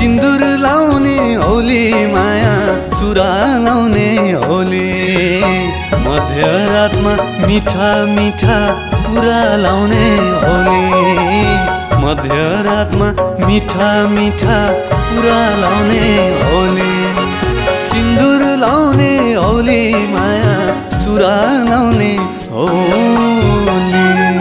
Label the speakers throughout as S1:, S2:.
S1: सिन्दुर लाउने होली माया चुरा लाउने होली मध्यरातमा मिठा मिठा कुरा लाउने होली मध्यरातमा मिठा मिठा कुरा लाउने होली सिन्दुर लाउने होली माया चुरा लाउने होली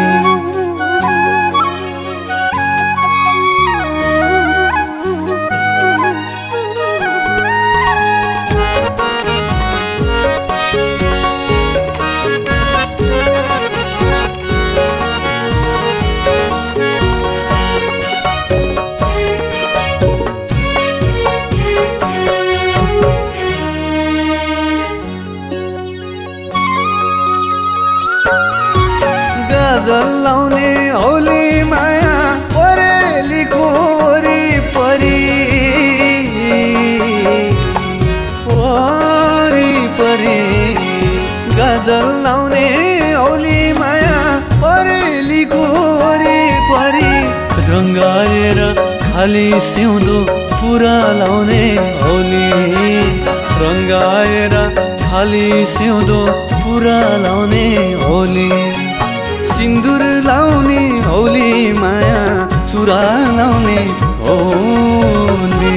S1: गजल लाउने होली माया परेलीको वरिपरि गजल लाउने होली माया परेलीको वरिपरि रङ्गाएर खाली सिउँदो पुरा लाउने होली रङ्गाएर खाली सिउँदो पुरा लाउने होली सिन्दुर लाउने होली माया चुरा लाउने होली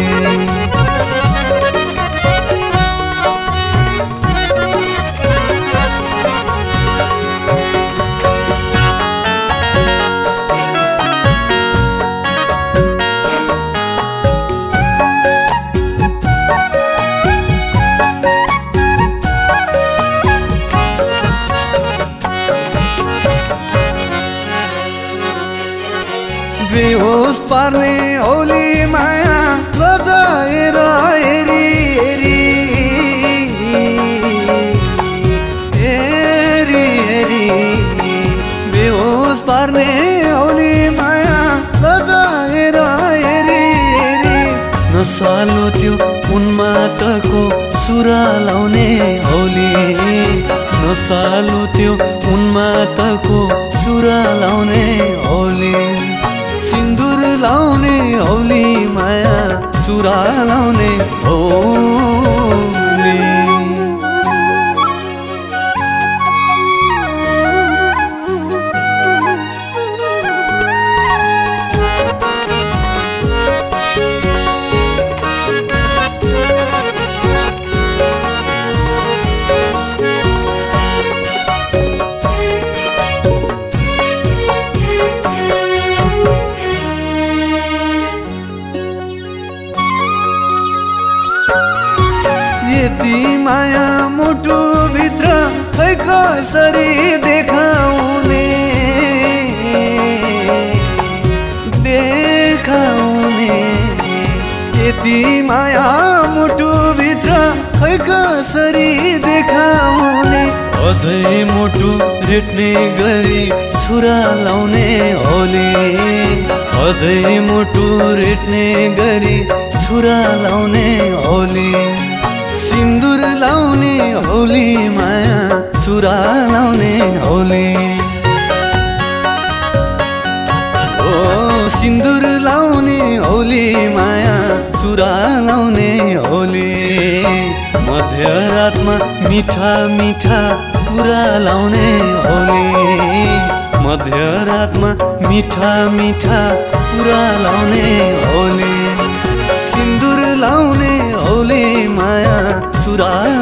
S1: बेहोस पार्ने होली माया लजाएर हेरी हेरी हेरी हेरी बेहोस पार्ने होली माया लजाएर हेरी हेरी नसालो त्यो उन्मादको सुरा लाउने होली नसालो त्यो उन्मादको सुरा लाउने होली सिन्दुर लाउने होली माया चुरा लाउने होली यति माया मुटु भित्र खै कसरी देखाउने देखाउने यति माया मुटु भित्र खै कसरी देखाउने अझै मुटु रेट्ने गरी छुरा लाउने होली अझै मुटु रेट्ने गरी छुरा लाउने होली सिन्दुर लाउने होली माया चुरा लाउने होली ओ सिन्दुर लाउने होली माया चुरा लाउने होली मध्यरातमा मिठा मिठा कुरा लाउने होली मध्यरातमा मिठा मिठा कुरा लाउने होली सिन्दुर लाउने होली माया चुरा